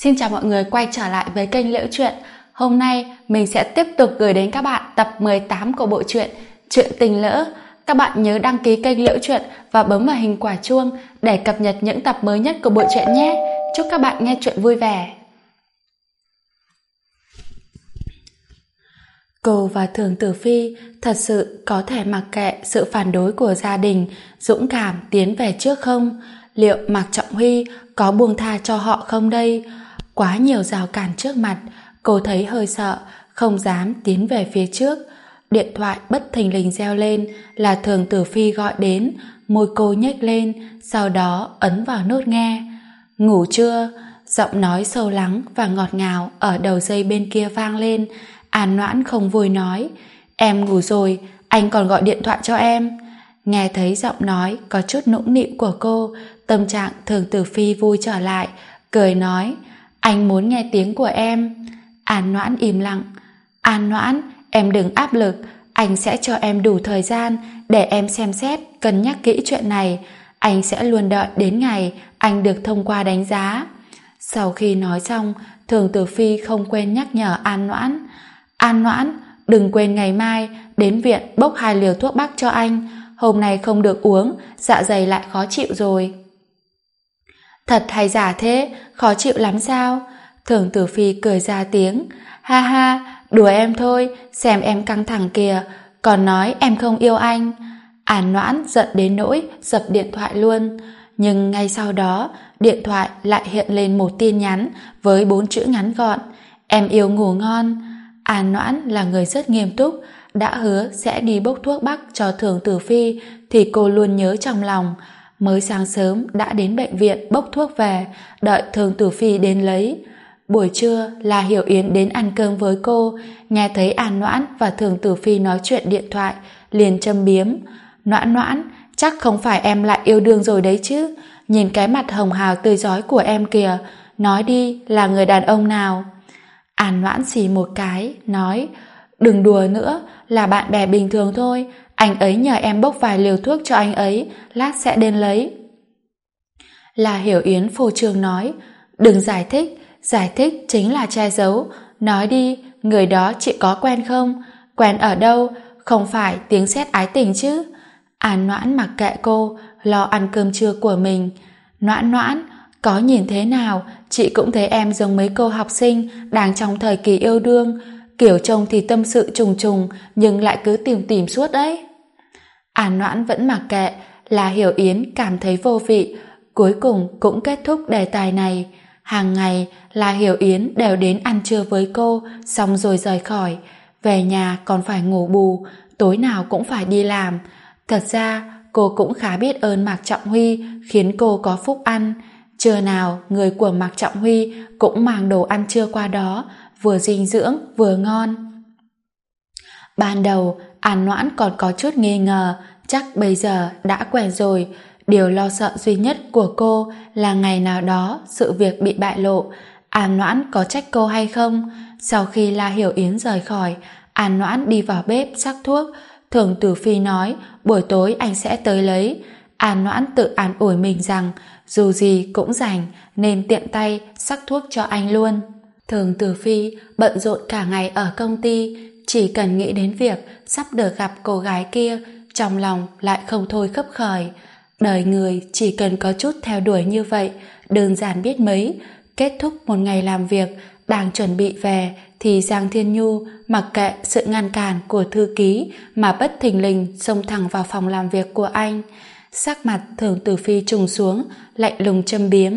Xin chào mọi người quay trở lại với kênh Liễu Chuyện. Hôm nay mình sẽ tiếp tục gửi đến các bạn tập 18 của bộ truyện Chuyện Tình Lỡ. Các bạn nhớ đăng ký kênh Liễu Chuyện và bấm vào hình quả chuông để cập nhật những tập mới nhất của bộ truyện nhé. Chúc các bạn nghe chuyện vui vẻ. Cô và Thường Tử Phi thật sự có thể mặc kệ sự phản đối của gia đình, dũng cảm tiến về trước không? Liệu Mạc Trọng Huy có buông tha cho họ không đây? Quá nhiều rào cản trước mặt, cô thấy hơi sợ, không dám tiến về phía trước. Điện thoại bất thình lình reo lên là Thường Tử Phi gọi đến, môi cô nhếch lên, sau đó ấn vào nút nghe. Ngủ chưa? Giọng nói sâu lắng và ngọt ngào ở đầu dây bên kia vang lên. An Noãn không vui nói, em ngủ rồi, anh còn gọi điện thoại cho em. Nghe thấy giọng nói có chút nũng nịu của cô, tâm trạng Thường Tử Phi vui trở lại, cười nói, anh muốn nghe tiếng của em. An Noãn im lặng. An Noãn, em đừng áp lực, anh sẽ cho em đủ thời gian để em xem xét, cân nhắc kỹ chuyện này. Anh sẽ luôn đợi đến ngày anh được thông qua đánh giá. Sau khi nói xong, Thường Tử Phi không quên nhắc nhở An Noãn. An Noãn, đừng quên ngày mai đến viện bốc 2 liều thuốc bắc cho anh. Hôm nay không được uống, dạ dày lại khó chịu rồi. Thật hay giả thế, khó chịu lắm sao? Thường Tử Phi cười ra tiếng. Ha ha, đùa em thôi, xem em căng thẳng kìa, còn nói em không yêu anh. An Noãn giận đến nỗi dập điện thoại luôn. Nhưng ngay sau đó, điện thoại lại hiện lên một tin nhắn với 4 chữ ngắn gọn. Em yêu ngủ ngon. An Noãn là người rất nghiêm túc, đã hứa sẽ đi bốc thuốc bắc cho Thường Tử Phi thì cô luôn nhớ trong lòng. Mới sáng sớm đã đến bệnh viện bốc thuốc về, đợi Thường Tử Phi đến lấy. Buổi trưa là Hiểu Yến đến ăn cơm với cô, nghe thấy An Noãn và Thường Tử Phi nói chuyện điện thoại, liền châm biếm. Noãn Noãn, chắc không phải em lại yêu đương rồi đấy chứ? Nhìn cái mặt hồng hào tươi rói của em kìa, nói đi là người đàn ông nào? An Noãn xì một cái, nói, đừng đùa nữa, là bạn bè bình thường thôi, anh ấy nhờ em bốc vài liều thuốc cho anh ấy, lát sẽ đến lấy. Là Hiểu Yến phô trương nói, đừng giải thích chính là che giấu, nói đi, người đó chị có quen không? Quen ở đâu? Không phải tiếng sét ái tình chứ? An Noãn mặc kệ cô, lo ăn cơm trưa của mình. Noãn Noãn, có nhìn thế nào, chị cũng thấy em giống mấy cô học sinh đang trong thời kỳ yêu đương, kiểu trông thì tâm sự trùng trùng nhưng lại cứ tìm suốt đấy. An Noãn vẫn mặc kệ, là Hiểu Yến cảm thấy vô vị, cuối cùng cũng kết thúc đề tài này. Hàng ngày là Hiểu Yến đều đến ăn trưa với cô, xong rồi rời khỏi. Về nhà còn phải ngủ bù, tối nào cũng phải đi làm. Thật ra cô cũng khá biết ơn Mạc Trọng Huy khiến cô có phúc ăn. Trưa nào người của Mạc Trọng Huy cũng mang đồ ăn trưa qua đó, vừa dinh dưỡng vừa ngon. Ban đầu An Noãn còn có chút nghi ngờ, chắc bây giờ đã quen rồi. Điều lo sợ duy nhất của cô là ngày nào đó sự việc bị bại lộ, An Noãn có trách cô hay không. Sau khi La Hiểu Yến rời khỏi, An Noãn đi vào bếp sắc thuốc. Thường Tử Phi nói buổi tối anh sẽ tới lấy. An Noãn tự an ủi mình rằng dù gì cũng rảnh nên tiện tay sắc thuốc cho anh luôn. Thường Tử Phi bận rộn cả ngày ở công ty, chỉ cần nghĩ đến việc sắp được gặp cô gái kia, trong lòng lại không thôi khấp khởi. Đời người chỉ cần có chút theo đuổi như vậy, đơn giản biết mấy. Kết thúc một ngày làm việc, đang chuẩn bị về thì Giang Thiên Nhu mặc kệ sự ngăn cản của thư ký mà bất thình lình xông thẳng vào phòng làm việc của anh. Sắc mặt Thường Tử Phi trùng xuống, lạnh lùng châm biếm.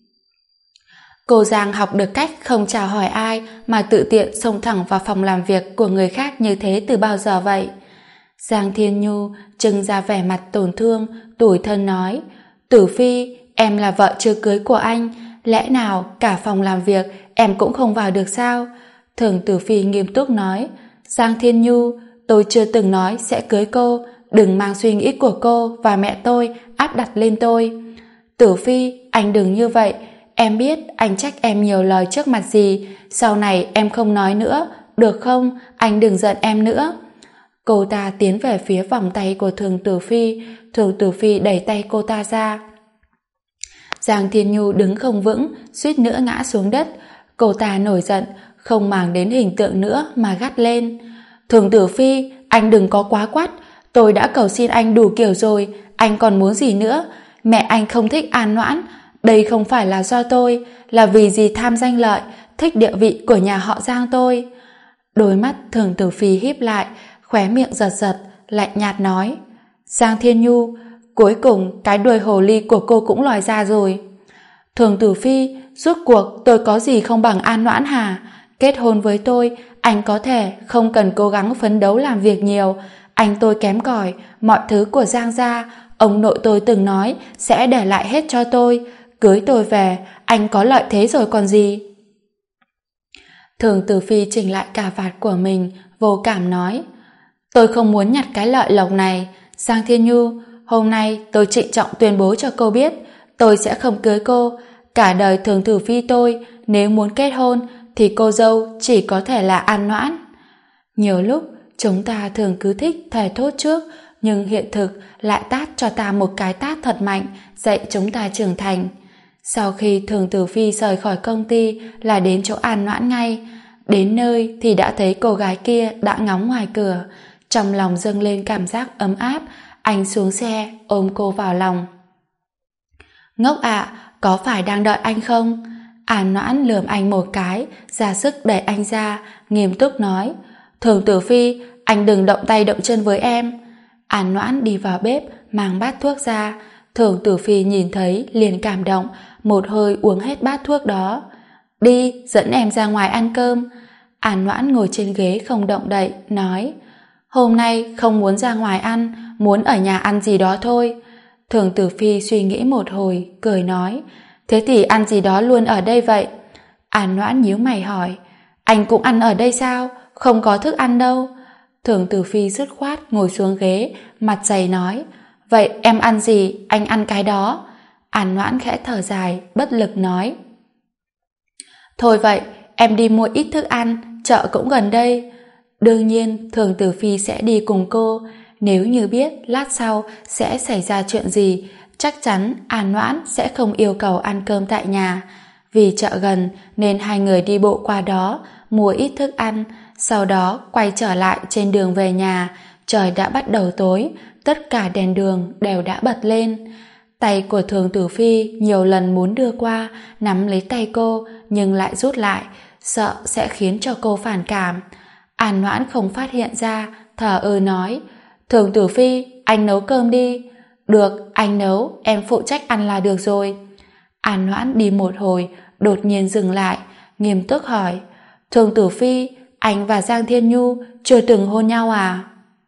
Cô Giang học được cách không chào hỏi ai mà tự tiện xông thẳng vào phòng làm việc của người khác như thế từ bao giờ vậy? Giang Thiên Nhu trưng ra vẻ mặt tổn thương, tủi thân nói, Tử Phi, em là vợ chưa cưới của anh, lẽ nào cả phòng làm việc em cũng không vào được sao? Thường Tử Phi nghiêm túc nói, Giang Thiên Nhu, tôi chưa từng nói sẽ cưới cô, đừng mang suy nghĩ của cô và mẹ tôi áp đặt lên tôi. Tử Phi, anh đừng như vậy, em biết anh trách em nhiều lời trước mặt gì, sau này em không nói nữa, được không? Anh đừng giận em nữa. Cô ta tiến về phía vòng tay của Thường Tử Phi, Thường Tử Phi đẩy tay cô ta ra. Giang Thiên Nhu đứng không vững, suýt nữa ngã xuống đất. Cô ta nổi giận, không màng đến hình tượng nữa mà gắt lên. Thường Tử Phi, anh đừng có quá quắt. Tôi đã cầu xin anh đủ kiểu rồi, anh còn muốn gì nữa? Mẹ anh không thích An Noãn. Đây không phải là do tôi, là vì gì tham danh lợi, thích địa vị của nhà họ Giang tôi. Đôi mắt Thường Tử Phi híp lại, khóe miệng giật giật, lạnh nhạt nói. Giang Thiên Nhu, cuối cùng cái đuôi hồ ly của cô cũng lòi ra rồi. Thường Tử Phi, rốt cuộc tôi có gì không bằng An Noãn hả? Kết hôn với tôi, anh có thể không cần cố gắng phấn đấu làm việc nhiều. Anh tôi kém cỏi, mọi thứ của Giang gia, ông nội tôi từng nói sẽ để lại hết cho tôi. Cưới tôi về, anh có lợi thế rồi còn gì? Thường Tử Phi chỉnh lại cà vạt của mình, vô cảm nói. Tôi không muốn nhặt cái lợi lộc này. Giang Thiên Nhu, hôm nay tôi trịnh trọng tuyên bố cho cô biết, tôi sẽ không cưới cô. Cả đời Thường Tử Phi tôi, nếu muốn kết hôn, thì cô dâu chỉ có thể là An Noãn. Nhiều lúc, chúng ta thường cứ thích thề thốt trước, nhưng hiện thực lại tát cho ta một cái tát thật mạnh, dạy chúng ta trưởng thành. Sau khi Thường Tử Phi rời khỏi công ty là đến chỗ An Noãn ngay. Đến nơi thì đã thấy cô gái kia đã ngóng ngoài cửa. Trong lòng dâng lên cảm giác ấm áp, anh xuống xe ôm cô vào lòng. Ngốc ạ, có phải đang đợi anh không? An Noãn lườm anh một cái, ra sức đẩy anh ra, nghiêm túc nói. Thường Tử Phi, anh đừng động tay động chân với em. An Noãn đi vào bếp, mang bát thuốc ra. Thường Tử Phi nhìn thấy liền cảm động, một hơi uống hết bát thuốc đó. Đi, dẫn em ra ngoài ăn cơm. An Noãn ngồi trên ghế không động đậy, nói. Hôm nay không muốn ra ngoài ăn, muốn ở nhà ăn gì đó thôi. Thường Tử Phi suy nghĩ một hồi, cười nói. Thế thì ăn gì đó luôn ở đây vậy? An Noãn nhíu mày hỏi. Anh cũng ăn ở đây sao? Không có thức ăn đâu. Thường Tử Phi dứt khoát ngồi xuống ghế, mặt dày nói. Vậy em ăn gì, anh ăn cái đó. An Noãn khẽ thở dài, bất lực nói. Thôi vậy, em đi mua ít thức ăn, chợ cũng gần đây. Đương nhiên, Thường Tử Phi sẽ đi cùng cô. Nếu như biết lát sau sẽ xảy ra chuyện gì, chắc chắn An Noãn sẽ không yêu cầu ăn cơm tại nhà. Vì chợ gần nên hai người đi bộ qua đó, mua ít thức ăn, sau đó quay trở lại trên đường về nhà. Trời đã bắt đầu tối, tất cả đèn đường đều đã bật lên. Tay của Thường Tử Phi nhiều lần muốn đưa qua, nắm lấy tay cô, nhưng lại rút lại, sợ sẽ khiến cho cô phản cảm. An Noãn không phát hiện ra, thờ ơ nói. Thường Tử Phi, anh nấu cơm đi. Được, anh nấu, em phụ trách ăn là được rồi. An Noãn đi một hồi, đột nhiên dừng lại, nghiêm túc hỏi. Thường Tử Phi, anh và Giang Thiên Nhu chưa từng hôn nhau à?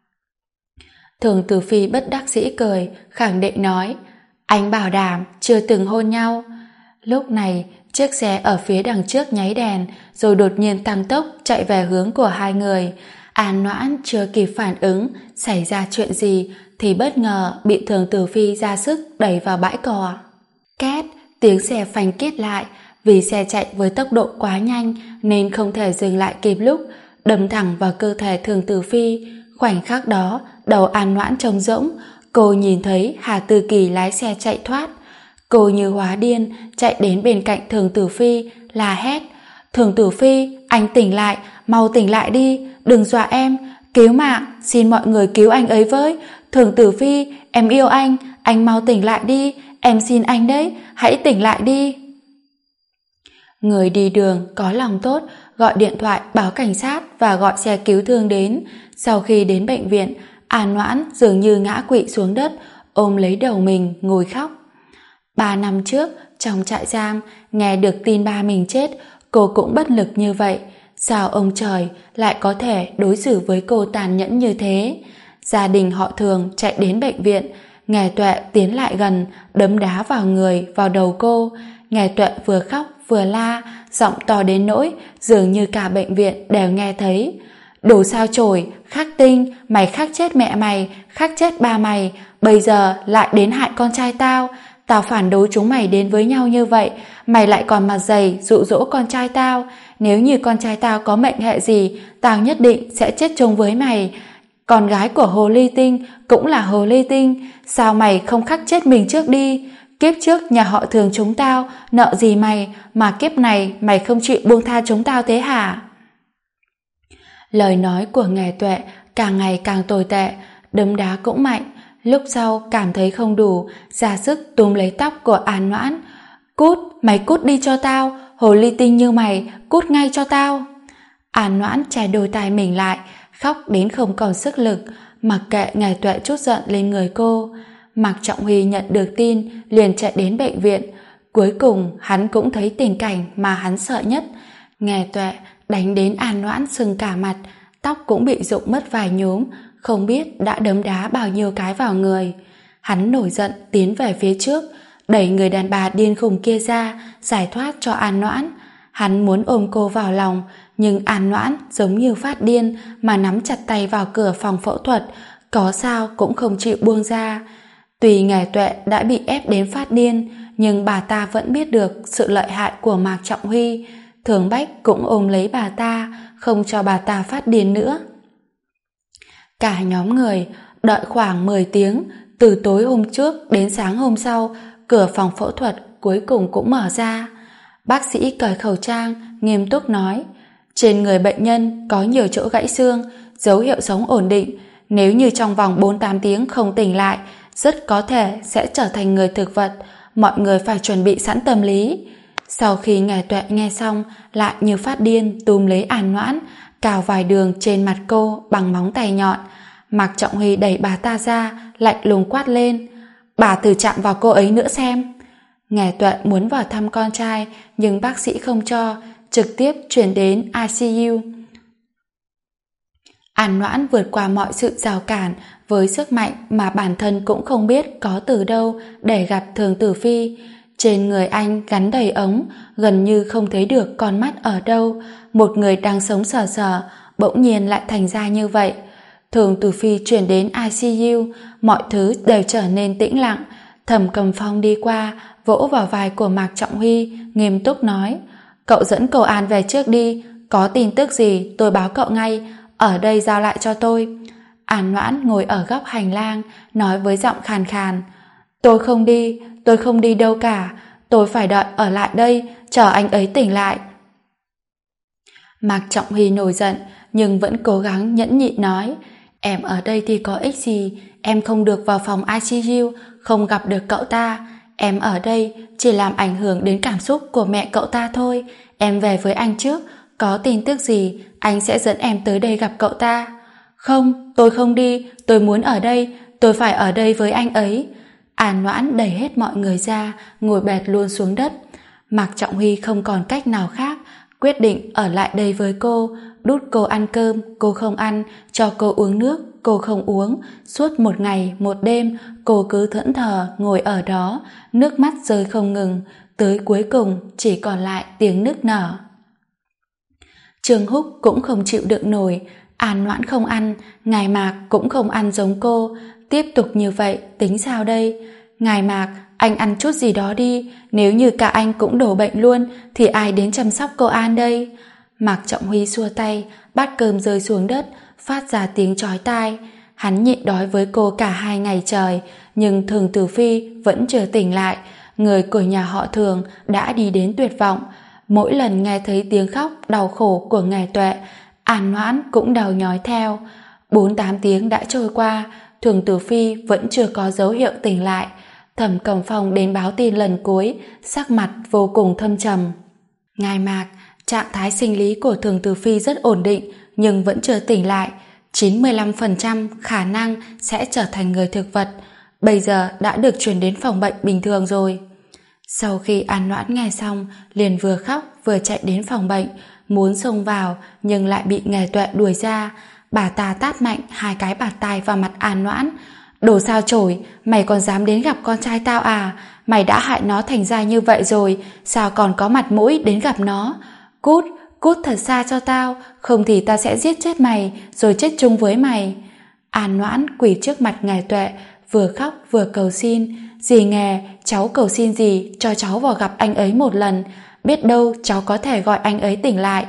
Thường Tử Phi bất đắc dĩ cười, khẳng định nói. Anh bảo đảm chưa từng hôn nhau. Lúc này, chiếc xe ở phía đằng trước nháy đèn, rồi đột nhiên tăng tốc chạy về hướng của hai người. An Noãn chưa kịp phản ứng xảy ra chuyện gì thì bất ngờ bị Thường Tử Phi ra sức đẩy vào bãi cỏ. Két, tiếng xe phanh kít lại. Vì xe chạy với tốc độ quá nhanh nên không thể dừng lại kịp lúc, đâm thẳng vào cơ thể Thường Tử Phi. Khoảnh khắc đó, đầu An Noãn trống rỗng. Cô nhìn thấy Hà Tư Kỳ lái xe chạy thoát. Cô như hóa điên chạy đến bên cạnh Thường Tử Phi, la hét. Thường Tử Phi, anh tỉnh lại, mau tỉnh lại đi, đừng dọa em, cứu mạng, xin mọi người cứu anh ấy với. Thường Tử Phi, em yêu anh mau tỉnh lại đi, em xin anh đấy, hãy tỉnh lại đi. Người đi đường có lòng tốt gọi điện thoại báo cảnh sát và gọi xe cứu thương đến. Sau khi đến bệnh viện, An Noãn dường như ngã quỵ xuống đất, ôm lấy đầu mình ngồi khóc. 3 năm trước, trong trại giam, nghe được tin ba mình chết, cô cũng bất lực như vậy. Sao ông trời lại có thể đối xử với cô tàn nhẫn như thế? Gia đình họ Thường chạy đến bệnh viện. Nghè Tuệ tiến lại gần, đấm đá vào người, vào đầu cô. Nghè Tuệ vừa khóc vừa la, giọng to đến nỗi dường như cả bệnh viện đều nghe thấy. Đồ sao chổi, khắc tinh, mày khắc chết mẹ mày, khắc chết ba mày, bây giờ lại đến hại con trai tao. Tao phản đối chúng mày đến với nhau như vậy, mày lại còn mặt dày dụ dỗ con trai tao. Nếu như con trai tao có mệnh hệ gì, tao nhất định sẽ chết chung với mày. Con gái của Hồ Ly Tinh cũng là Hồ Ly Tinh, sao mày không khắc chết mình trước đi? Kiếp trước nhà họ Thường chúng tao nợ gì mày mà kiếp này mày không chịu buông tha chúng tao thế hả? Lời nói của Nghè Tuệ càng ngày càng tồi tệ, đấm đá cũng mạnh. Lúc sau cảm thấy không đủ, ra sức túm lấy tóc của An Noãn. Cút, mày cút đi cho tao, hồ ly tinh như mày, cút ngay cho tao. An Noãn che đôi tai mình lại, khóc đến không còn sức lực, mặc kệ Nghè Tuệ trút giận lên người cô. Mạc Trọng Huy nhận được tin liền chạy đến bệnh viện. Cuối cùng hắn cũng thấy tình cảnh mà hắn sợ nhất. Nghè Tuệ đánh đến An Noãn sưng cả mặt, tóc cũng bị rụng mất vài nhúm, không biết đã đấm đá bao nhiêu cái vào người. Hắn nổi giận tiến về phía trước, đẩy người đàn bà điên khùng kia ra, giải thoát cho An Noãn. Hắn muốn ôm cô vào lòng, nhưng An Noãn giống như phát điên mà nắm chặt tay vào cửa phòng phẫu thuật, có sao cũng không chịu buông ra. Tuy Nghè Tuệ đã bị ép đến phát điên, nhưng bà ta vẫn biết được sự lợi hại của Mạc Trọng Huy. Thường Bách cũng ôm lấy bà ta, không cho bà ta phát điên nữa. Cả nhóm người đợi khoảng 10 tiếng, từ tối hôm trước đến sáng hôm sau, cửa phòng phẫu thuật cuối cùng cũng mở ra. Bác sĩ cởi khẩu trang, nghiêm túc nói: trên người bệnh nhân có nhiều chỗ gãy xương, dấu hiệu sống ổn định. Nếu như trong vòng 48 tiếng không tỉnh lại, rất có thể sẽ trở thành người thực vật. Mọi người phải chuẩn bị sẵn tâm lý. Sau khi Nghè Tuệ nghe xong, lại như phát điên túm lấy An Noãn, cào vài đường trên mặt cô bằng móng tay nhọn. Mạc Trọng Huy đẩy bà ta ra, lạnh lùng quát lên: bà thử chạm vào cô ấy nữa xem. Nghè Tuệ muốn vào thăm con trai, nhưng bác sĩ không cho, trực tiếp chuyển đến ICU. An Noãn vượt qua mọi sự rào cản với sức mạnh mà bản thân cũng không biết có từ đâu để gặp Thường Tử Phi. Trên người anh gắn đầy ống, gần như không thấy được con mắt ở đâu. Một người đang sống sờ sờ, bỗng nhiên lại thành ra như vậy. Thường Tử Phi chuyển đến ICU, mọi thứ đều trở nên tĩnh lặng. Thẩm Cầm Phong đi qua, vỗ vào vai của Mạc Trọng Huy, nghiêm túc nói: cậu dẫn cô An về trước đi, có tin tức gì tôi báo cậu ngay, ở đây giao lại cho tôi. An Noãn ngồi ở góc hành lang, nói với giọng khàn khàn: tôi không đi đâu cả, tôi phải đợi ở lại đây, chờ anh ấy tỉnh lại. Mạc Trọng Huy nổi giận, nhưng vẫn cố gắng nhẫn nhịn nói: em ở đây thì có ích gì, em không được vào phòng ICU, không gặp được cậu ta. Em ở đây chỉ làm ảnh hưởng đến cảm xúc của mẹ cậu ta thôi. Em về với anh trước, có tin tức gì anh sẽ dẫn em tới đây gặp cậu ta. Không, tôi không đi, tôi muốn ở đây, tôi phải ở đây với anh ấy. An Noãn đẩy hết mọi người ra, ngồi bệt luôn xuống đất. Mạc Trọng Huy không còn cách nào khác, quyết định ở lại đây với cô, đút cô ăn cơm, cô không ăn, cho cô uống nước, cô không uống. Suốt một ngày, một đêm, cô cứ thẫn thờ ngồi ở đó, nước mắt rơi không ngừng, tới cuối cùng chỉ còn lại tiếng nức nở. Trương Húc cũng không chịu đựng nổi, An Noãn không ăn, Ngài Mạc cũng không ăn giống cô, tiếp tục như vậy tính sao đây? Ngài Mạc, anh ăn chút gì đó đi, nếu như cả anh cũng đổ bệnh luôn thì ai đến chăm sóc cô An đây? Mạc Trọng Huy xua tay, bát cơm rơi xuống đất, phát ra tiếng chói tai. Hắn nhịn đói với cô cả 2 ngày trời, nhưng Thường Tử Phi vẫn chưa tỉnh lại. Người của nhà họ Thường đã đi đến tuyệt vọng. Mỗi lần nghe thấy tiếng khóc đau khổ của Nghè Tuệ, An Noãn cũng đau nhói theo. 48 tiếng đã trôi qua, Thường Tử Phi vẫn chưa có dấu hiệu tỉnh lại. Thẩm Cẩm Phong đến báo tin lần cuối, sắc mặt vô cùng thâm trầm. Ngài Mạc, trạng thái sinh lý của Thường Tử Phi rất ổn định, nhưng vẫn chưa tỉnh lại. 95% khả năng sẽ trở thành người thực vật. Bây giờ đã được chuyển đến phòng bệnh bình thường rồi. Sau khi An Noãn nghe xong, liền vừa khóc vừa chạy đến phòng bệnh, muốn xông vào nhưng lại bị Nghè Tuệ đuổi ra. Bà ta tát mạnh 2 cái bạt tai vào mặt An Noãn. Đồ sao chổi, mày còn dám đến gặp con trai tao à? Mày đã hại nó thành ra như vậy rồi, sao còn có mặt mũi đến gặp nó? Cút, cút thật xa cho tao, không thì tao sẽ giết chết mày, rồi chết chung với mày. An Noãn quỳ trước mặt Ngài Tuệ, vừa khóc vừa cầu xin. Dì Nghè, cháu cầu xin dì cho cháu vào gặp anh ấy một lần, biết đâu cháu có thể gọi anh ấy tỉnh lại.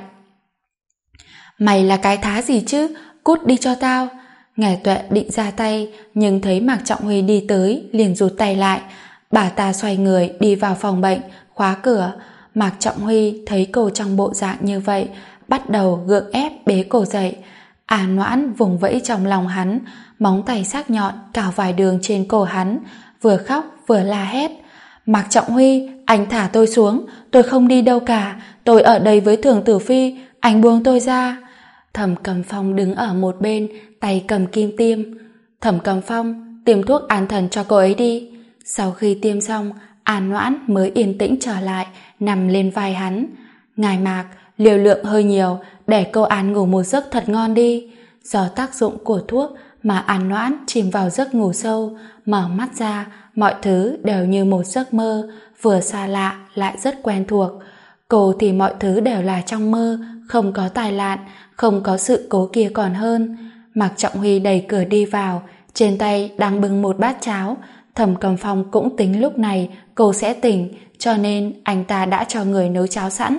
Mày là cái thá gì chứ, cút đi cho tao. Ngài Tuệ định ra tay, nhưng thấy Mạc Trọng Huy đi tới, liền rụt tay lại. Bà ta xoay người đi vào phòng bệnh, khóa cửa. Mạc Trọng Huy thấy cô trong bộ dạng như vậy, bắt đầu gượng ép bế cô dậy. Noãn vùng vẫy trong lòng hắn, móng tay sắc nhọn cào vài đường trên cổ hắn, vừa khóc vừa la hét. Mạc Trọng Huy, anh thả tôi xuống, tôi không đi đâu cả, tôi ở đây với Thường Tử Phi, anh buông tôi ra. Thẩm Cầm Phong đứng ở một bên, tay cầm kim tiêm. Thẩm Cầm Phong, tiêm thuốc an thần cho cô ấy đi. Sau khi tiêm xong, Noãn mới yên tĩnh trở lại, nằm lên vai hắn. Ngài Mạc, liều lượng hơi nhiều, để cô An ngủ một giấc thật ngon đi. Do tác dụng của thuốc mà Noãn chìm vào giấc ngủ sâu, mở mắt ra, mọi thứ đều như một giấc mơ, vừa xa lạ lại rất quen thuộc. Cô thì mọi thứ đều là trong mơ, không có tai nạn, không có sự cố kia còn hơn. Mạc Trọng Huy đẩy cửa đi vào, trên tay đang bưng một bát cháo. Thẩm Cầm Phong cũng tính lúc này cô sẽ tỉnh, cho nên anh ta đã cho người nấu cháo sẵn.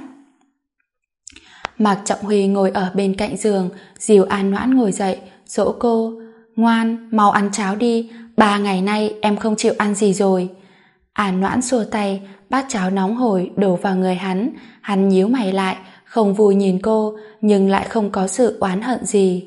Mạc Trọng Huy ngồi ở bên cạnh giường, dìu Noãn ngồi dậy, dỗ cô. Ngoan, mau ăn cháo đi, 3 ngày nay em không chịu ăn gì rồi. Noãn xua tay, bát cháo nóng hổi đổ vào người hắn nhíu mày lại, không vui nhìn cô, nhưng lại không có sự oán hận gì.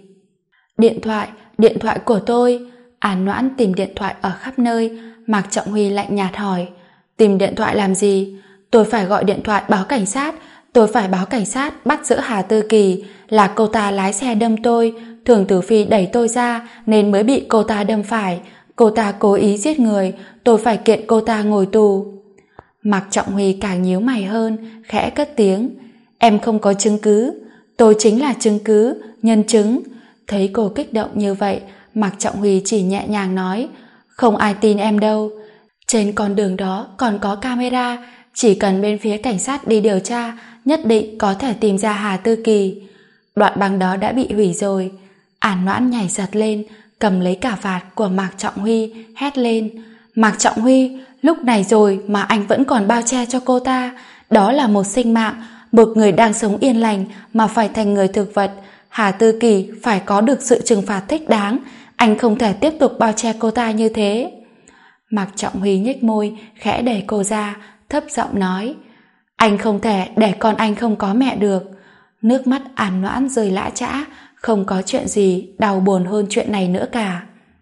Điện thoại của tôi. Noãn tìm điện thoại ở khắp nơi. Mạc Trọng Huy lạnh nhạt hỏi, tìm điện thoại làm gì? Tôi phải gọi điện thoại báo cảnh sát, tôi phải báo cảnh sát bắt giữ Hà Tư Kỳ, là cô ta lái xe đâm tôi, Thường Tử Phi đẩy tôi ra nên mới bị cô ta đâm phải, cô ta cố ý giết người, tôi phải kiện cô ta ngồi tù. Mạc Trọng Huy càng nhíu mày hơn, khẽ cất tiếng, em không có chứng cứ. Tôi chính là chứng cứ, nhân chứng. Thấy cô kích động như vậy, Mạc Trọng Huy chỉ nhẹ nhàng nói, không ai tin em đâu. Trên con đường đó còn có camera, chỉ cần bên phía cảnh sát đi điều tra, nhất định có thể tìm ra Hà Tư Kỳ. Đoạn băng đó đã bị hủy rồi. Noãn nhảy giật lên, cầm lấy cà vạt của Mạc Trọng Huy, hét lên, Mạc Trọng Huy, lúc này rồi mà anh vẫn còn bao che cho cô ta. Đó là một sinh mạng, một người đang sống yên lành mà phải thành người thực vật. Hà Tư Kỳ phải có được sự trừng phạt thích đáng, anh không thể tiếp tục bao che cô ta như thế. Mạc Trọng Huy nhếch môi, khẽ đẩy cô ra, thấp giọng nói, anh không thể để con anh không có mẹ được. Nước mắt Noãn rơi lã chã, không có chuyện gì đau buồn hơn chuyện này nữa cả.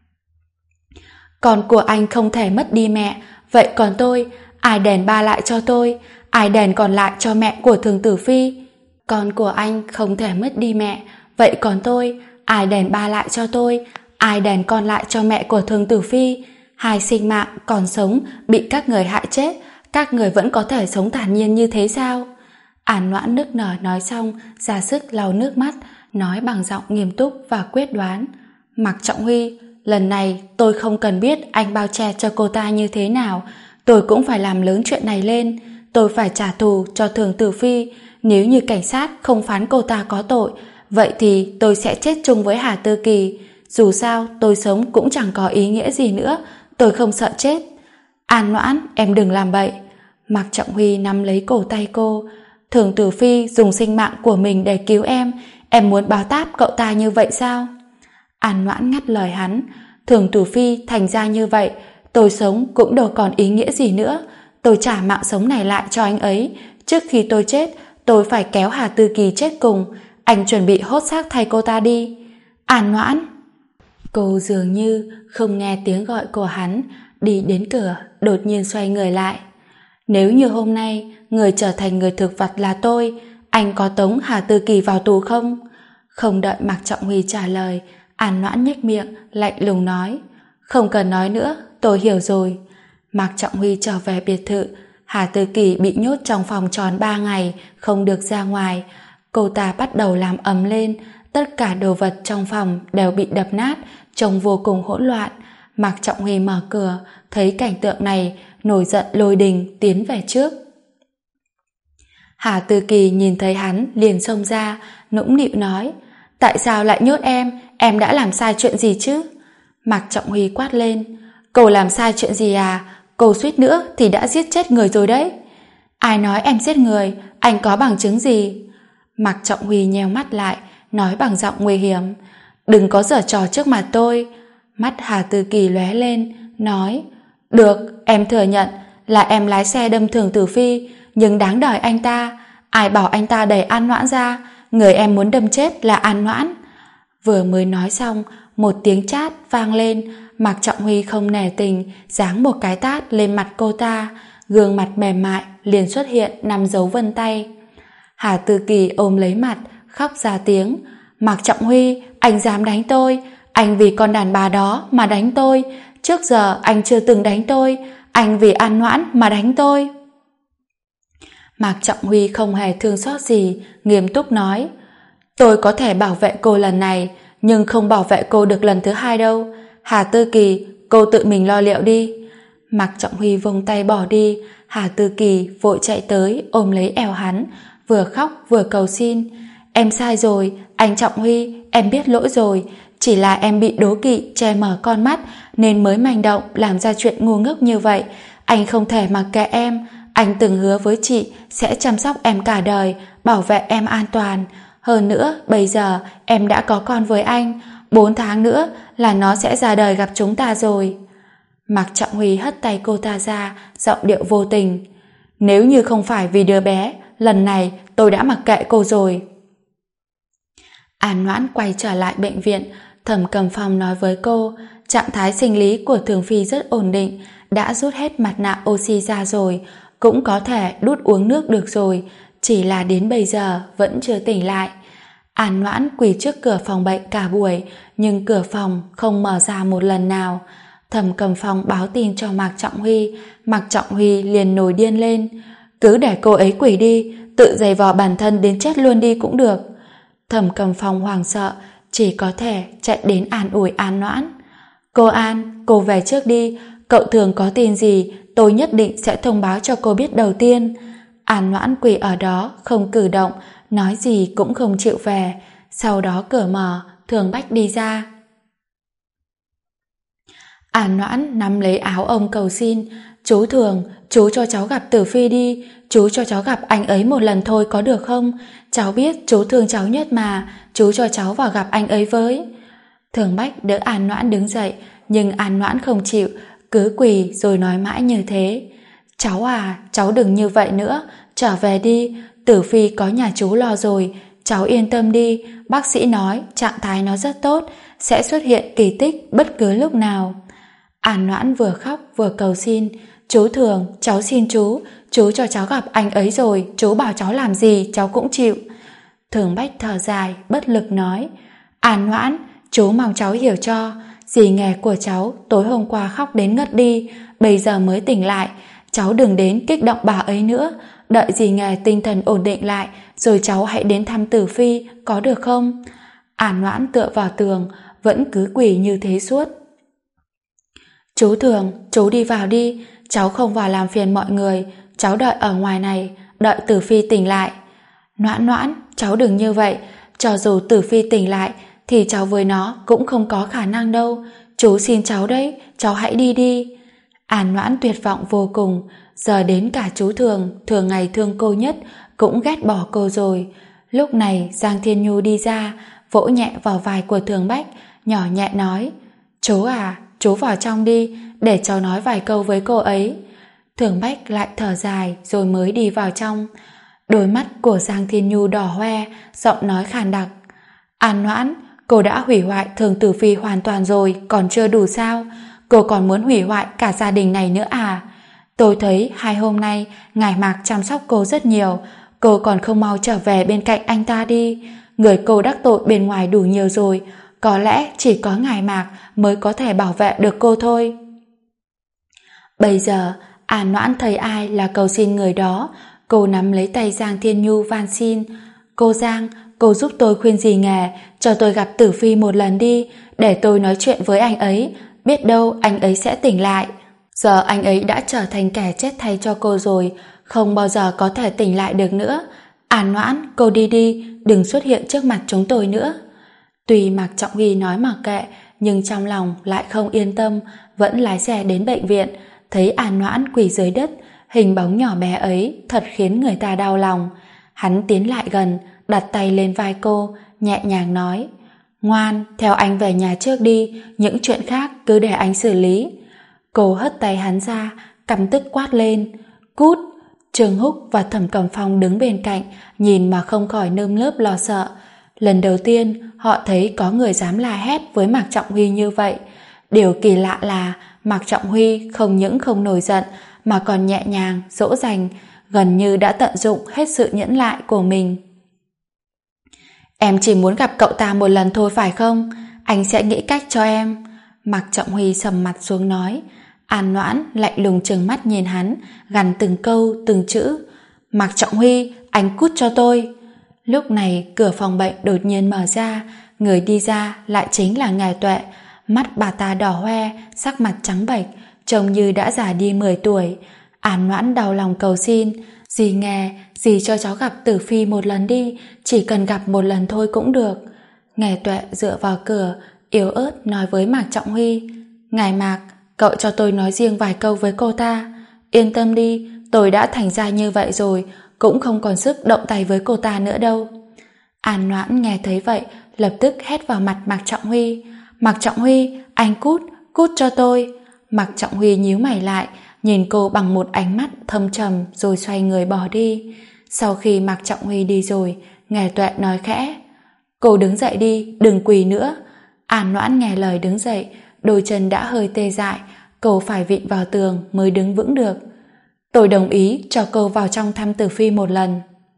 Con của anh không thể mất đi mẹ, vậy còn tôi, ai đền ba lại cho tôi, ai đền còn lại cho mẹ của Thường Tử Phi? Con của anh không thể mất đi mẹ, vậy còn tôi, ai đền ba lại cho tôi, ai đền con lại cho mẹ của Thường Tử Phi? Hai sinh mạng còn sống bị các người hại chết, các người vẫn có thể sống thản nhiên như thế sao? Noãn nức nở nói xong, ra sức lau nước mắt, nói bằng giọng nghiêm túc và quyết đoán, Mạc Trọng Huy, lần này tôi không cần biết anh bao che cho cô ta như thế nào, tôi cũng phải làm lớn chuyện này lên, tôi phải trả thù cho Thường Tử Phi. Nếu như cảnh sát không phán cô ta có tội, vậy thì tôi sẽ chết chung với Hà Tư Kỳ. Dù sao tôi sống cũng chẳng có ý nghĩa gì nữa, tôi không sợ chết. Noãn, em đừng làm bậy. Mạc Trọng Huy nắm lấy cổ tay cô. Thường Tử Phi dùng sinh mạng của mình để cứu em muốn báo táp cậu ta như vậy sao? Noãn ngắt lời hắn, Thường Tử Phi thành ra như vậy, tôi sống cũng đâu còn ý nghĩa gì nữa, tôi trả mạng sống này lại cho anh ấy, trước khi tôi chết, tôi phải kéo Hà Tư Kỳ chết cùng, anh chuẩn bị hốt xác thay cô ta đi. Noãn. Cô dường như không nghe tiếng gọi của hắn, đi đến cửa, đột nhiên xoay người lại. Nếu như hôm nay người trở thành người thực vật là tôi, anh có tống Hà Tư Kỳ vào tù không? Không đợi Mạc Trọng Huy trả lời, Noãn nhếch miệng, lạnh lùng nói, không cần nói nữa, tôi hiểu rồi. Mạc Trọng Huy trở về biệt thự, Hà Tư Kỳ bị nhốt trong phòng tròn 3 ngày, không được ra ngoài. Cô ta bắt đầu làm ầm lên, tất cả đồ vật trong phòng đều bị đập nát, trông vô cùng hỗn loạn. Mạc Trọng Huy mở cửa, thấy cảnh tượng này, nổi giận lôi đình tiến về trước. Hà Tư Kỳ nhìn thấy hắn liền xông ra, nũng nịu nói, tại sao lại nhốt em đã làm sai chuyện gì chứ? Mạc Trọng Huy quát lên, cô làm sai chuyện gì à? Cô suýt nữa thì đã giết chết người rồi đấy. Ai nói em giết người, anh có bằng chứng gì? Mạc Trọng Huy nheo mắt lại, nói bằng giọng nguy hiểm, đừng có giở trò trước mặt tôi. Mắt Hà Tư Kỳ lóe lên, nói, Được, em thừa nhận là em lái xe đâm Thường Tử Phi, nhưng đáng đời anh ta. Ai bảo anh ta đẩy An Noãn ra, người em muốn đâm chết là An Noãn. Vừa mới nói xong, một tiếng chát vang lên, Mạc Trọng Huy không nể tình giáng một cái tát lên mặt cô ta, gương mặt mềm mại liền xuất hiện 5 dấu vân tay. Hà Tư Kỳ ôm lấy mặt, khóc ra tiếng. Mạc Trọng Huy, anh dám đánh tôi, anh vì con đàn bà đó mà đánh tôi, trước giờ anh chưa từng đánh tôi, anh vì An Noãn mà đánh tôi. Mạc Trọng Huy không hề thương xót gì, nghiêm túc nói, tôi có thể bảo vệ cô lần này, nhưng không bảo vệ cô được lần thứ hai đâu. Hà Tư Kỳ, cô tự mình lo liệu đi. Mạc Trọng Huy vung tay bỏ đi. Hà Tư Kỳ vội chạy tới ôm lấy eo hắn, vừa khóc vừa cầu xin. Em sai rồi, anh Trọng Huy, em biết lỗi rồi, chỉ là em bị đố kỵ che mở con mắt nên mới manh động làm ra chuyện ngu ngốc như vậy. Anh không thể mặc kệ em, anh từng hứa với chị sẽ chăm sóc em cả đời, bảo vệ em an toàn. Hơn nữa, bây giờ em đã có con với anh, 4 tháng nữa là nó sẽ ra đời gặp chúng ta rồi. Mạc Trọng Huy hất tay cô ta ra, giọng điệu vô tình. Nếu như không phải vì đứa bé, lần này tôi đã mặc kệ cô rồi. An Noãn quay trở lại bệnh viện, Thẩm Cầm Phong nói với cô, trạng thái sinh lý của Thường Phi rất ổn định, đã rút hết mặt nạ oxy ra rồi, cũng có thể đút uống nước được rồi, chỉ là đến bây giờ vẫn chưa tỉnh lại. An Noãn quỳ trước cửa phòng bệnh cả buổi, nhưng cửa phòng không mở ra một lần nào. Thẩm Cầm Phong báo tin cho Mạc Trọng Huy, Mạc Trọng Huy liền nổi điên lên. Cứ để cô ấy quỳ đi, tự giày vò bản thân đến chết luôn đi cũng được. Thẩm Cầm Phong hoảng sợ, chỉ có thể chạy đến an ủi An Noãn. Cô An, cô về trước đi, cậu Thường có tin gì, tôi nhất định sẽ thông báo cho cô biết đầu tiên. An Noãn quỳ ở đó, không cử động, nói gì cũng không chịu về. Sau đó cửa mở, Thường Bách đi ra. An Noãn nắm lấy áo ông cầu xin. Chú Thường, chú cho cháu gặp Tử Phi đi, chú cho cháu gặp anh ấy một lần thôi có được không? Cháu biết chú thương cháu nhất mà, chú cho cháu vào gặp anh ấy với. Thường Bách đỡ An Noãn đứng dậy, nhưng An Noãn không chịu, cứ quỳ rồi nói mãi như thế. Cháu à, cháu đừng như vậy nữa, trở về đi, Tử Phi có nhà chú lo rồi, cháu yên tâm đi, bác sĩ nói trạng thái nó rất tốt, sẽ xuất hiện kỳ tích bất cứ lúc nào. An Noãn vừa khóc vừa cầu xin. Chú Thường, cháu xin chú cho cháu gặp anh ấy rồi, chú bảo cháu làm gì cháu cũng chịu. Thường Bách thở dài, bất lực nói, An Noãn, chú mong cháu hiểu cho, dì nghè của cháu tối hôm qua khóc đến ngất đi, bây giờ mới tỉnh lại, cháu đừng đến kích động bà ấy nữa, đợi dì nghè tinh thần ổn định lại, rồi cháu hãy đến thăm Tử Phi, có được không? An Noãn tựa vào tường, vẫn cứ quỳ như thế suốt. Chú Thường, chú đi vào đi, cháu không vào làm phiền mọi người, cháu đợi ở ngoài này, đợi Tử Phi tỉnh lại. Noãn Noãn, cháu đừng như vậy, cho dù Tử Phi tỉnh lại thì cháu với nó cũng không có khả năng đâu, chú xin cháu đấy, cháu hãy đi đi. An Noãn tuyệt vọng vô cùng, giờ đến cả chú Thường, thường ngày thương cô nhất, cũng ghét bỏ cô rồi. Lúc này Giang Thiên Nhu đi ra, vỗ nhẹ vào vai của Thường Bách, nhỏ nhẹ nói, chú à, chú vào trong đi, để cháu nói vài câu với cô ấy. Thường Bách lại thở dài rồi mới đi vào trong. Đôi mắt của Giang Thiên Nhu đỏ hoe, giọng nói khàn đặc. An Noãn, cô đã hủy hoại Thường Tử Phi hoàn toàn rồi, còn chưa đủ sao? Cô còn muốn hủy hoại cả gia đình này nữa à? Tôi thấy 2 hôm nay ngài Mạc chăm sóc cô rất nhiều, cô còn không mau trở về bên cạnh anh ta đi. Người cô đắc tội bên ngoài đủ nhiều rồi, có lẽ chỉ có ngài Mạc mới có thể bảo vệ được cô thôi. Bây giờ An Noãn thấy ai là cầu xin người đó. Cô nắm lấy tay Giang Thiên Nhu van xin, cô Giang, cô giúp tôi khuyên dì nghè cho tôi gặp Tử Phi một lần đi, để tôi nói chuyện với anh ấy, biết đâu anh ấy sẽ tỉnh lại. Giờ anh ấy đã trở thành kẻ chết thay cho cô rồi, không bao giờ có thể tỉnh lại được nữa. An Noãn, cô đi đi, đừng xuất hiện trước mặt chúng tôi nữa. Tuy Mạc Trọng Huy nói mặc kệ, nhưng trong lòng lại không yên tâm, vẫn lái xe đến bệnh viện. Thấy An Noãn quỳ dưới đất, hình bóng nhỏ bé ấy thật khiến người ta đau lòng. Hắn tiến lại gần, đặt tay lên vai cô, nhẹ nhàng nói, ngoan, theo anh về nhà trước đi, những chuyện khác cứ để anh xử lý. Cô hất tay hắn ra, căm tức quát lên: "Cút!" Trương Húc và Thẩm Cẩm Phong đứng bên cạnh, nhìn mà không khỏi nơm nớp lo sợ. Lần đầu tiên họ thấy có người dám la hét với Mạc Trọng Huy như vậy. Điều kỳ lạ là Mạc Trọng Huy không những không nổi giận mà còn nhẹ nhàng, dỗ dành, gần như đã tận dụng hết sự nhẫn nại của mình. "Em chỉ muốn gặp cậu ta một lần thôi phải không? Anh sẽ nghĩ cách cho em." Mạc Trọng Huy sầm mặt xuống nói. An Noãn lạnh lùng trừng mắt nhìn hắn, gằn từng câu từng chữ: "Mạc Trọng Huy, anh cút cho tôi." Lúc này cửa phòng bệnh đột nhiên mở ra, người đi ra lại chính là Ngài Tuệ. Mắt bà ta đỏ hoe, sắc mặt trắng bệch, trông như đã già đi 10 tuổi. An Noãn đau lòng cầu xin: "Dì nghe, dì cho cháu gặp Tử Phi một lần đi, chỉ cần gặp một lần thôi cũng được." Ngài Tuệ dựa vào cửa, yếu ớt nói với Mạc Trọng Huy: "Ngài Mạc, cậu cho tôi nói riêng vài câu với cô ta. Yên tâm đi, tôi đã thành ra như vậy rồi, cũng không còn sức động tay với cô ta nữa đâu." An Noãn nghe thấy vậy, lập tức hét vào mặt Mạc Trọng Huy: "Mạc Trọng Huy, anh cút, cút cho tôi." Mạc Trọng Huy nhíu mày lại, nhìn cô bằng một ánh mắt thâm trầm rồi xoay người bỏ đi. Sau khi Mạc Trọng Huy đi rồi, Ngài Tuệ nói khẽ: "Cô đứng dậy đi, đừng quỳ nữa." An Noãn nghe lời đứng dậy, đôi chân đã hơi tê dại, cô phải vịn vào tường mới đứng vững được. "Tôi đồng ý cho cô vào trong thăm Tử Phi một lần."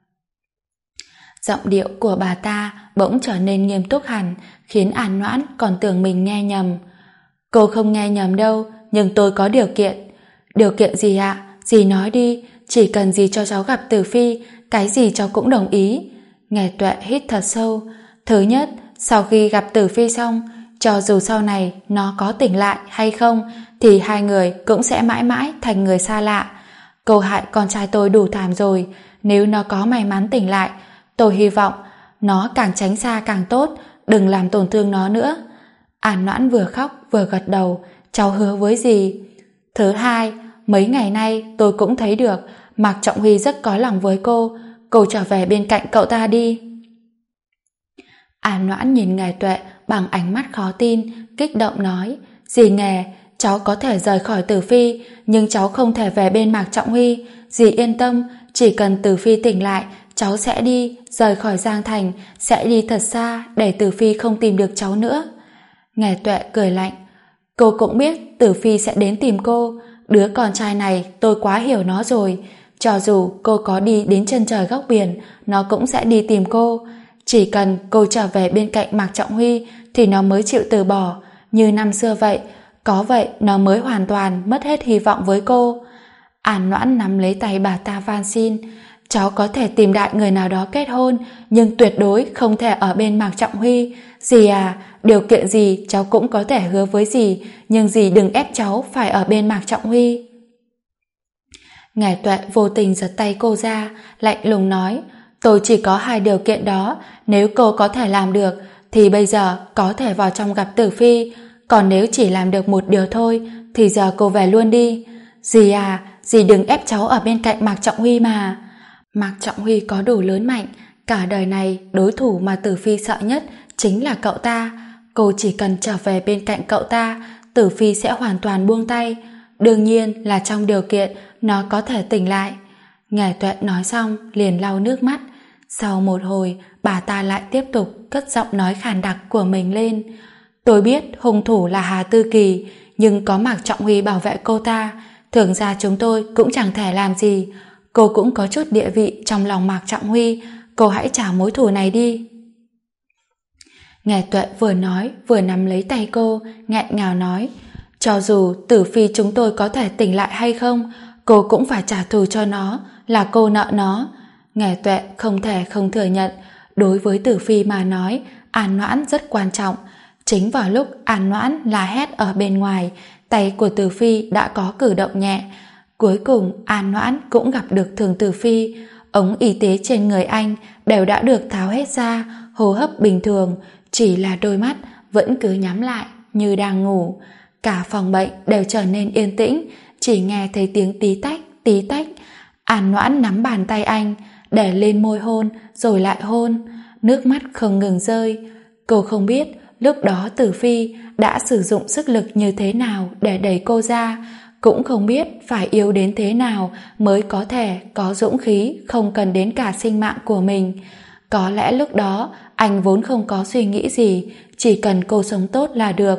Giọng điệu của bà ta bỗng trở nên nghiêm túc hẳn, khiến An Noãn còn tưởng mình nghe nhầm. "Cô không nghe nhầm đâu, nhưng tôi có điều kiện." "Điều kiện gì ạ? Dì nói đi, chỉ cần dì cho cháu gặp Tử Phi, cái gì cháu cũng đồng ý." Ngài Tuệ hít thật sâu. "Thứ nhất, sau khi gặp Tử Phi xong, cho dù sau này nó có tỉnh lại hay không, thì hai người cũng sẽ mãi mãi thành người xa lạ. Cô hại con trai tôi đủ thảm rồi, nếu nó có may mắn tỉnh lại, tôi hy vọng nó càng tránh xa càng tốt, đừng làm tổn thương nó nữa." An Noãn vừa khóc vừa gật đầu: "Cháu hứa với dì." "Thứ hai, mấy ngày nay tôi cũng thấy được Mạc Trọng Huy rất có lòng với cô trở về bên cạnh cậu ta đi." An Noãn nhìn Ngài Tuệ bằng ánh mắt khó tin, kích động nói: "Dì nghe, cháu có thể rời khỏi Tử Phi, nhưng cháu không thể về bên Mạc Trọng Huy. Dì yên tâm, chỉ cần Tử Phi tỉnh lại, cháu sẽ đi, rời khỏi Giang Thành, sẽ đi thật xa để Tử Phi không tìm được cháu nữa." Ngài Tuệ cười lạnh: "Cô cũng biết Tử Phi sẽ đến tìm cô. Đứa con trai này tôi quá hiểu nó rồi. Cho dù cô có đi đến chân trời góc biển, nó cũng sẽ đi tìm cô. Chỉ cần cô trở về bên cạnh Mạc Trọng Huy thì nó mới chịu từ bỏ, như năm xưa vậy. Có vậy nó mới hoàn toàn mất hết hy vọng với cô." An Noãn nắm lấy tay bà ta van xin: "Cháu có thể tìm đại người nào đó kết hôn, nhưng tuyệt đối không thể ở bên Mạc Trọng Huy. Dì à, điều kiện gì cháu cũng có thể hứa với dì, nhưng dì đừng ép cháu phải ở bên Mạc Trọng Huy." Ngài Tuệ vô tình giật tay cô ra, lạnh lùng nói: "Tôi chỉ có hai điều kiện đó, nếu cô có thể làm được thì bây giờ có thể vào trong gặp Tử Phi, còn nếu chỉ làm được một điều thôi thì giờ cô về luôn đi." "Dì à, dì đừng ép cháu ở bên cạnh Mạc Trọng Huy mà." Mạc Trọng Huy có đủ lớn mạnh, cả đời này đối thủ mà Tử Phi sợ nhất chính là cậu ta. Cô chỉ cần trở về bên cạnh cậu ta, Tử Phi sẽ hoàn toàn buông tay, đương nhiên là trong điều kiện nó có thể tỉnh lại. Ngài Tuệ nói xong liền lau nước mắt. Sau một hồi, bà ta lại tiếp tục cất giọng nói khàn đặc của mình lên: "Tôi biết hung thủ là Hà Tư Kỳ, nhưng có Mạc Trọng Huy bảo vệ cô ta, thường ra chúng tôi cũng chẳng thể làm gì. Cô cũng có chút địa vị trong lòng Mạc Trọng Huy, cô hãy trả mối thù này đi." Ngài Tuệ vừa nói vừa nắm lấy tay cô, nghẹn ngào nói: "Cho dù Tử Phi chúng tôi có thể tỉnh lại hay không, cô cũng phải trả thù cho nó, là cô nợ nó." Ngài Tuệ không thể không thừa nhận, đối với Tử Phi mà nói, An Noãn rất quan trọng. Chính vào lúc An Noãn la hét ở bên ngoài, tay của Tử Phi đã có cử động nhẹ. Cuối cùng An Noãn cũng gặp được Thường Tử Phi. Ống y tế trên người anh đều đã được tháo hết ra, hô hấp bình thường, chỉ là đôi mắt vẫn cứ nhắm lại như đang ngủ. Cả phòng bệnh đều trở nên yên tĩnh, chỉ nghe thấy tiếng tí tách tí tách. An Noãn nắm bàn tay anh, để lên môi hôn rồi lại hôn, nước mắt không ngừng rơi. Cô không biết lúc đó Tử Phi đã sử dụng sức lực như thế nào để đẩy cô ra, cũng không biết phải yếu đến thế nào mới có thể có dũng khí không cần đến cả sinh mạng của mình. Có lẽ lúc đó anh vốn không có suy nghĩ gì, chỉ cần cô sống tốt là được.